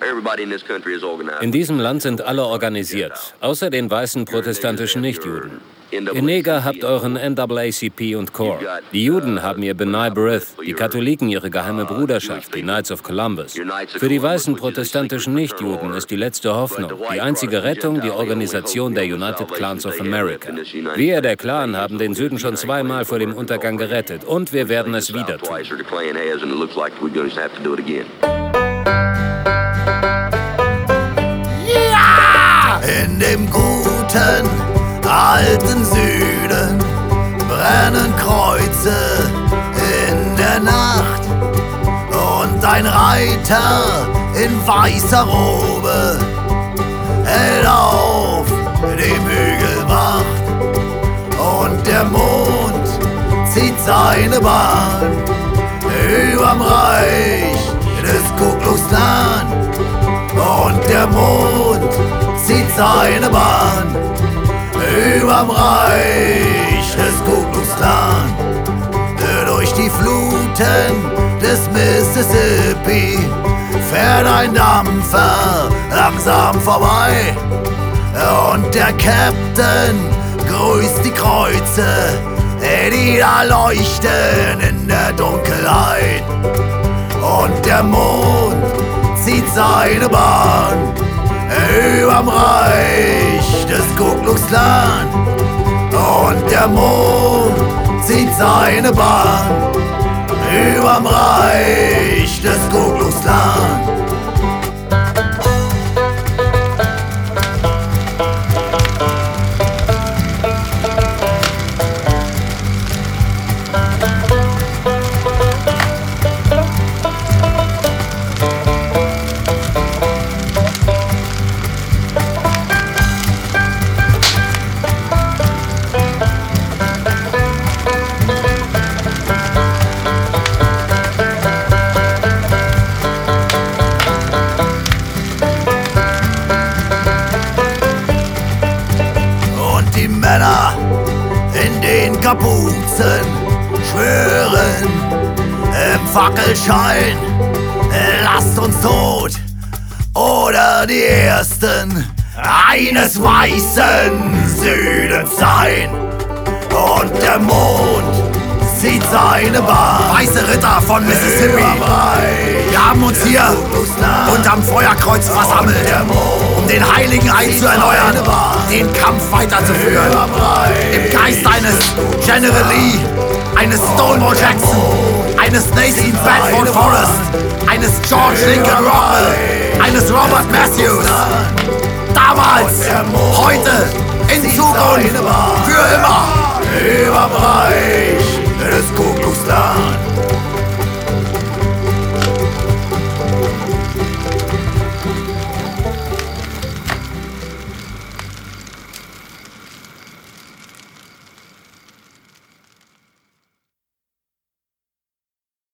In diesem Land sind alle organisiert, außer den weißen protestantischen Nichtjuden. Ihr Neger habt euren NAACP und CORE. Die Juden haben ihr B'nai B'rith, die Katholiken ihre geheime Bruderschaft, die Knights of Columbus. Für die weißen protestantischen Nichtjuden ist die letzte Hoffnung, die einzige Rettung, die Organisation der United Clans of America. Wir, der Clan, haben den Süden schon zweimal vor dem Untergang gerettet und wir werden es wieder tun. Ja! In dem guten alten Süden brennen Kreuze in der Nacht und ein Reiter in weißer Robe hält auf dem Hügel Wacht und der Mond zieht seine Bahn überm Reich des Ku Klux Klan und der Mond zieht seine Bahn überm Reich des Ku Klux Klan. Durch die Fluten des Mississippi fährt ein Dampfer langsam vorbei und der Captain grüßt die Kreuze, die da leuchten in der Dunkelheit. Und der Mond zieht seine Bahn überm Reich des Ku Klux Klan. Und der Mond zieht seine Bahn überm Reich des Ku Klux Klan. Männer in den Kapuzen schwören im Fackelschein, lasst uns tot oder die Ersten eines weißen Südens sein. Und der Mond zieht seine Bahn. Weiße Ritter von Mississippi, wir haben uns hier unterm Feuerkreuz versammelt, um den heiligen Eid zu erneuern, den Kampf weiterzuführen. Im Geist eines General Lee, eines Stonewall Jackson, eines Nathan Bedford Forrest, eines George Lincoln Rockwell, eines Robert Matthews. Damals, heute